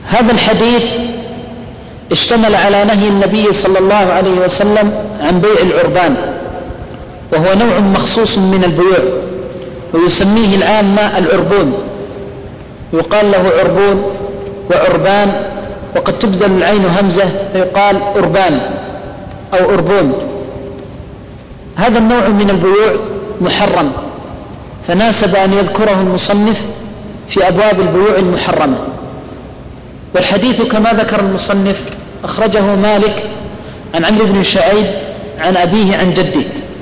هذا الحديث اشتمل على نهي النبي صلى الله عليه وسلم عن بيع العربان، وهو نوع مخصوص من البيوع، ويسميه العامة العربون، يقال له عربون وعربان، وقد تبدل العين همزة فيقال أربان أو أربون. هذا النوع من البيوع محرم، فناسب أن يذكره المصنف في أبواب البيوع المحرمة. والحديث كما ذكر المصنف أخرجه مالك عن عمرو بن شعيب عن أبيه عن جده،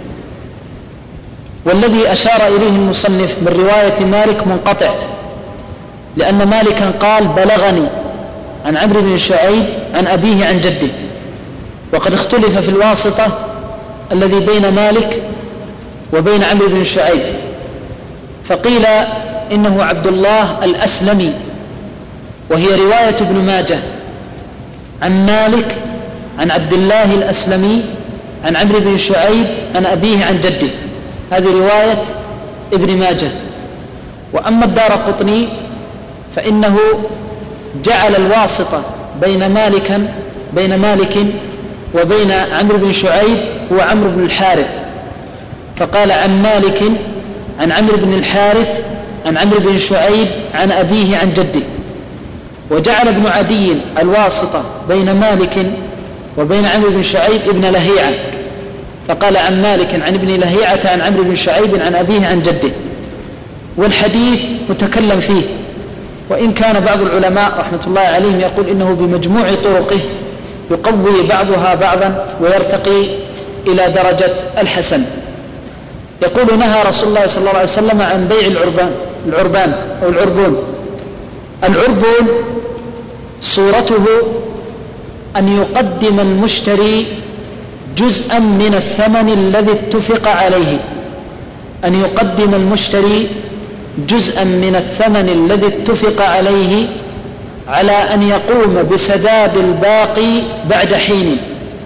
والذي أشار إليه المصنف من رواية مالك منقطع، لأن مالكا قال بلغني عن عمرو بن شعيب عن أبيه عن جده، وقد اختلف في الواسطة الذي بين مالك وبين عمرو بن شعيب، فقيل إنه عبد الله الأسلمي، وهي رواية ابن ماجه عن مالك عن عبد الله الأسلمي عن عمرو بن شعيب عن أبيه عن جده، هذه رواية ابن ماجه. وأما الدارقطني فإنه جعل الواسطة بين مالك وبين عمرو بن شعيب هو عمرو بن الحارث، فقال عن مالك عن عمرو بن الحارث عن عمرو بن شعيب عن أبيه عن جده. وجعل ابن عدي الواسطة بين مالك وبين عمرو بن شعيب ابن لهيعة، فقال عن مالك عن ابن لهيعة عن عمرو بن شعيب عن أبيه عن جده. والحديث متكلم فيه، وإن كان بعض العلماء رحمة الله عليهم يقول إنه بمجموع طرقه يقوي بعضها بعضا ويرتقي إلى درجة الحسن. يقول نهى رسول الله صلى الله عليه وسلم عن بيع العربان أو العربون. العربون صورته أن يقدم المشتري جزءا من الثمن الذي اتفق عليه، أن يقدم المشتري جزءا من الثمن الذي اتفق عليه على أن يقوم بسداد الباقي بعد حين،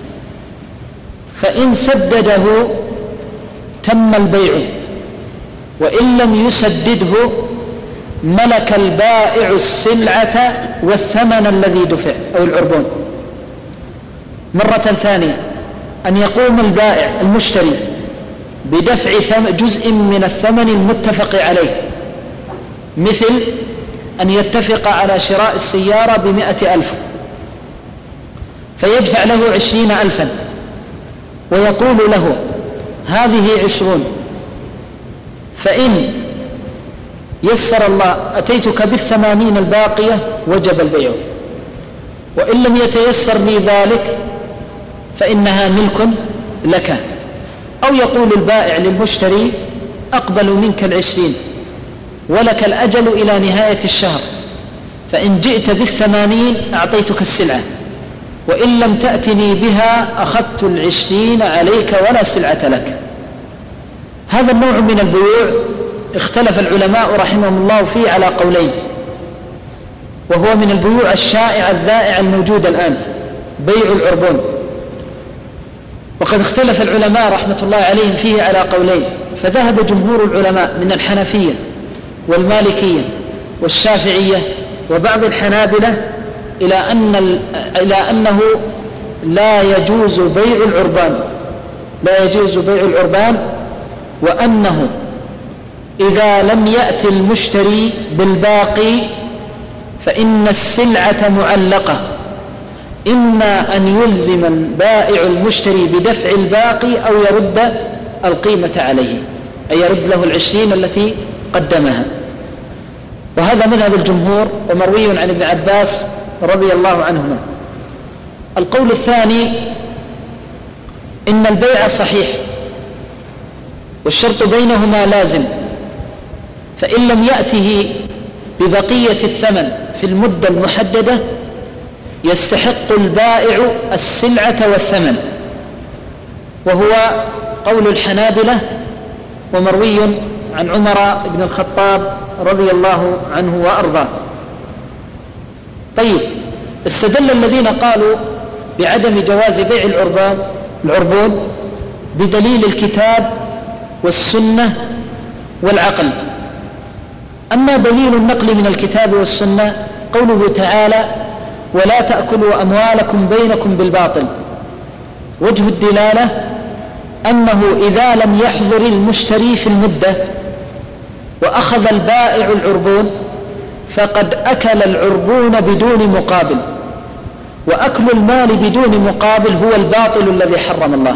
فإن سدده تم البيع، وإن لم يسدده ملك البائع السلعة والثمن الذي دفع أو العربون. مرة ثانية أن يقوم البائع المشتري بدفع جزء من الثمن المتفق عليه، مثل أن يتفق على شراء السيارة ب100,000 فيدفع له 20,000 ويقول له هذه 20، فإن يسر الله أتيتك بال80 الباقية وجب البيع، وإن لم يتيسر لي ذلك فإنها ملك لك. أو يقول البائع للمشتري أقبل منك 20 ولك الأجل إلى نهاية الشهر، فإن جئت بال80 أعطيتك السلعة، وإن لم تأتني بها أخذت 20 عليك ولا سلعة لك. هذا النوع من البيوع اختلف العلماء رحمهم الله فيه على قولين، وهو من البيوع الشائعة الذائعة الموجودة الآن، بيع العربون. وقد اختلف العلماء رحمة الله عليهم فيه على قولين، فذهب جمهور العلماء من الحنفية والمالكية والشافعية وبعض الحنابلة إلى أنه لا يجوز بيع العربان، وأنه إذا لم يأتي المشتري بالباقي فإن السلعة معلقة، إما أن يلزم البائع المشتري بدفع الباقي أو يرد القيمة عليه، أي يرد له 20 التي قدمها. وهذا مذهب الجمهور ومروي عن ابن عباس رضي الله عنهما. القول الثاني إن البيع صحيح والشرط بينهما لازم، فإن لم يأته ببقية الثمن في المدة المحددة يستحق البائع السلعة والثمن، وهو قول الحنابلة ومروي عن عمر بن الخطاب رضي الله عنه وأرضاه. طيب، استدل الذين قالوا بعدم جواز بيع العربون بدليل الكتاب والسنة والعقل. أما دليل النقل من الكتاب والسنة قوله تعالى ولا تأكلوا أموالكم بينكم بالباطل. وجه الدلالة أنه إذا لم يحضر المشتري في المدة وأخذ البائع العربون فقد أكل العربون بدون مقابل، وأكل المال بدون مقابل هو الباطل الذي حرم الله.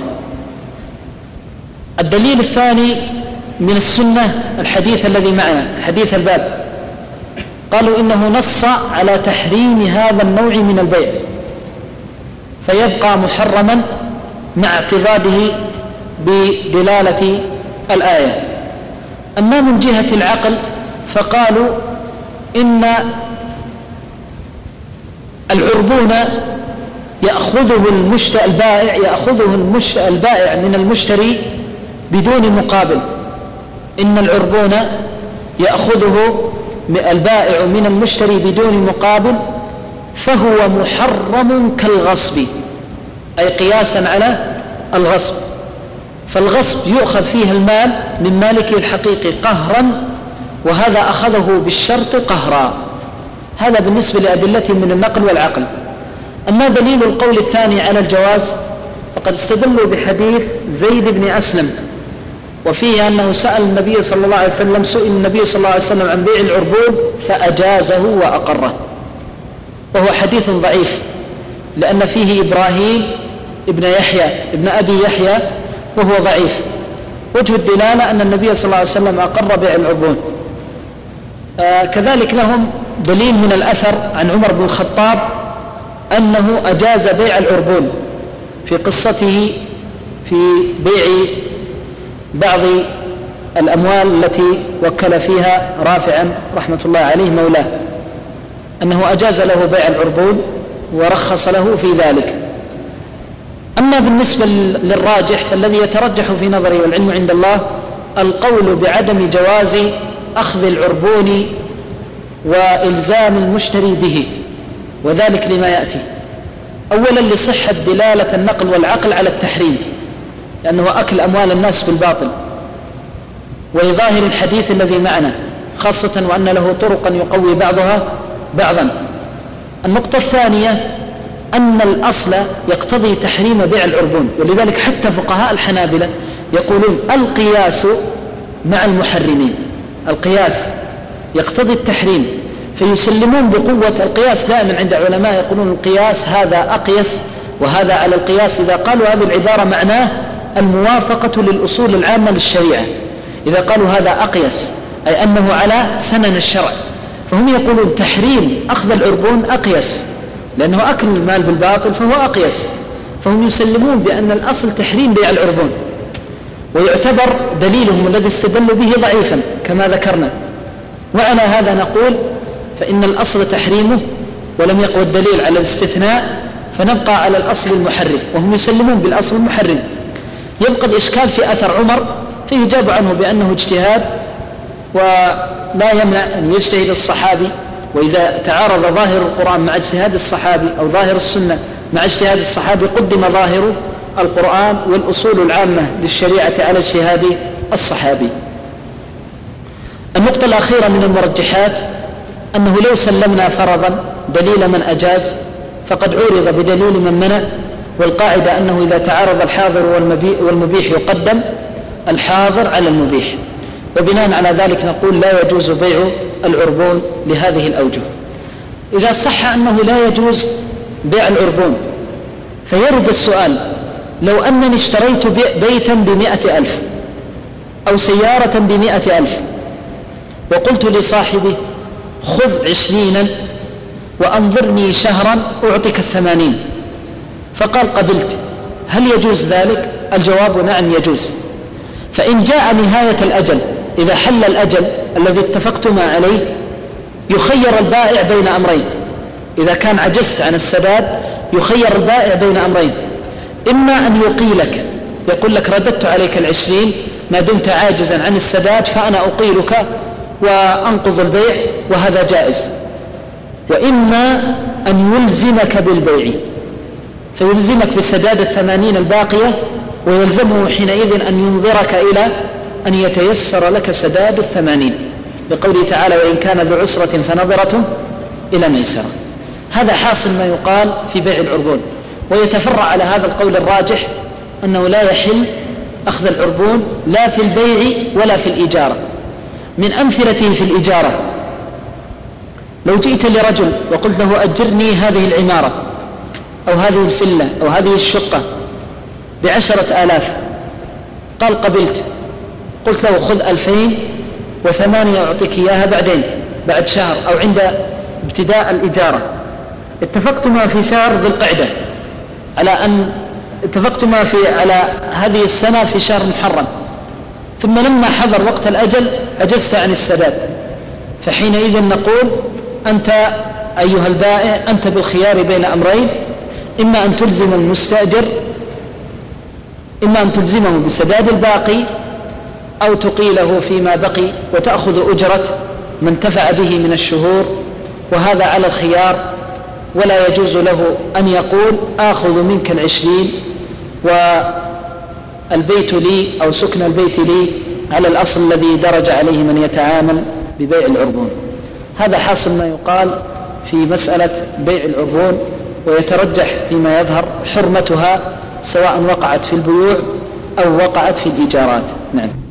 الدليل الثاني من السنة الحديث الذي معنا، حديث الباب، قالوا إنه نص على تحريم هذا النوع من البيع فيبقى محرما مع اعتقاده بدلالة الآية. أما من جهة العقل فقالوا إن العربون يأخذه البائع من المشتري بدون مقابل. إن العربون يأخذه البائع من المشتري بدون مقابل فهو محرم كالغصب، أي قياسا على الغصب. فالغصب يؤخذ فيه المال من مالكه الحقيقي قهرا، وهذا أخذه بالشرط قهرا. هذا بالنسبة لأدلة من النقل والعقل. أما دليل القول الثاني على الجواز فقد استدلوا بحديث زيد بن أسلم، وفيه أنه سئل النبي صلى الله عليه وسلم عن بيع العربون فأجازه وأقره، وهو حديث ضعيف لأن فيه إبراهيم ابن أبي يحيى وهو ضعيف. وجه الدلالة أن النبي صلى الله عليه وسلم أقر بيع العربون. كذلك لهم دليل من الأثر عن عمر بن الخطاب أنه أجاز بيع العربون في قصته في بيع بعض الأموال التي وكل فيها رافعا رحمة الله عليه مولاه، أنه أجاز له بيع العربون ورخص له في ذلك. أما بالنسبة للراجح فالذي يترجح في نظري والعلم عند الله القول بعدم جواز أخذ العربون وإلزام المشتري به، وذلك لما يأتي. أولا لصحة دلالة النقل والعقل على التحريم، لأنه أكل أموال الناس بالباطل، ولظاهر الحديث الذي معنا، خاصة وأن له طرقا يقوي بعضها بعضا. النقطة الثانية أن الأصل يقتضي تحريم بيع العربون، ولذلك حتى فقهاء الحنابلة يقولون القياس مع المحرمين، القياس يقتضي التحريم، فيسلمون بقوة القياس. دائما عند علماء يقولون القياس هذا أقيس وهذا على القياس. إذا قالوا هذه العبارة معناه الموافقة للأصول العامة للشريعة. إذا قالوا هذا أقيس أي أنه على سنن الشرع، فهم يقولون تحريم أخذ العربون أقيس، لأنه أكل المال بالباطل فهو أقيس. فهم يسلمون بأن الأصل تحريم بيع العربون، ويعتبر دليلهم الذي استدلوا به ضعيفا كما ذكرنا. وعلى هذا نقول فإن الأصل تحريمه ولم يقوى الدليل على الاستثناء، فنبقى على الأصل المحرم، وهم يسلمون بالأصل المحرم. يبقى الإشكال في أثر عمر، فيجاب عنه بأنه اجتهاد ولا يمنع أن يجتهد الصحابي، وإذا تعارض ظاهر القرآن مع اجتهاد الصحابي أو ظاهر السنة مع اجتهاد الصحابي قدم ظاهر القرآن والأصول العامة للشريعة على اجتهاد الصحابي. النقطة الأخيرة من المرجحات أنه لو سلمنا فرضا دليل من أجاز فقد عورض بدليل من منع، والقاعدة أنه إذا تعارض الحاضر والمبيح يقدم الحاضر على المبيح، وبناء على ذلك نقول لا يجوز بيع العربون لهذه الأوجه. إذا صح أنه لا يجوز بيع العربون فيرد السؤال: لو أنني اشتريت بيتا ب100,000 أو سيارة ب100,000 وقلت لصاحبي خذ 20 وأنظرني شهرا أعطيك 80، فقال قبلت، هل يجوز ذلك؟ الجواب نعم يجوز. فإن جاء نهاية الأجل، إذا حل الأجل الذي اتفقتما عليه، يخير البائع بين أمرين. إذا كان عجزت عن السداد يخير البائع بين أمرين: إما أن يقيلك، يقول لك رددت عليك 20 ما دمت عاجزا عن السداد فأنا أقيلك وأنقض البيع، وهذا جائز. وإما أن يلزمك بالبيع، فيلزمك بسداد 80 الباقية، ويلزمه حينئذ أن ينظرك إلى أن يتيسر لك سداد 80، بقوله تعالى: وإن كان ذو عسرة فنظرة إلى ميسرة. هذا حاصل ما يقال في بيع العربون. ويتفرع على هذا القول الراجح أنه لا يحل أخذ العربون لا في البيع ولا في الإجارة. من أمثلته في الإجارة: لو جئت لرجل وقلت له أجرني هذه العمارة أو هذه الفلة أو هذه الشقة ب10,000، قال قبلت، قلت له خذ 2008 أعطيك إياها بعد شهر أو عند ابتداء الإجارة. اتفقتما في شهر ذي القعدة اتفقتما على هذه السنة في شهر محرم، ثم لما حضر وقت الأجل عجزت عن السداد، فحينئذ نقول أنت أيها البائع أنت بالخيار بين أمرين: إما أن تلزم المستأجر، إما أن تلزمه بسداد الباقي، أو تقيله فيما بقي وتأخذ أجرة ما انتفع به من الشهور، وهذا على الخيار. ولا يجوز له أن يقول آخذ منك 20 والبيت لي أو سكن البيت لي، على الأصل الذي درج عليه من يتعامل ببيع العربون. هذا حاصل ما يقال في مسألة بيع العربون، ويترجح فيما يظهر حرمتها سواء وقعت في البيوع أو وقعت في الإيجارات. نعم.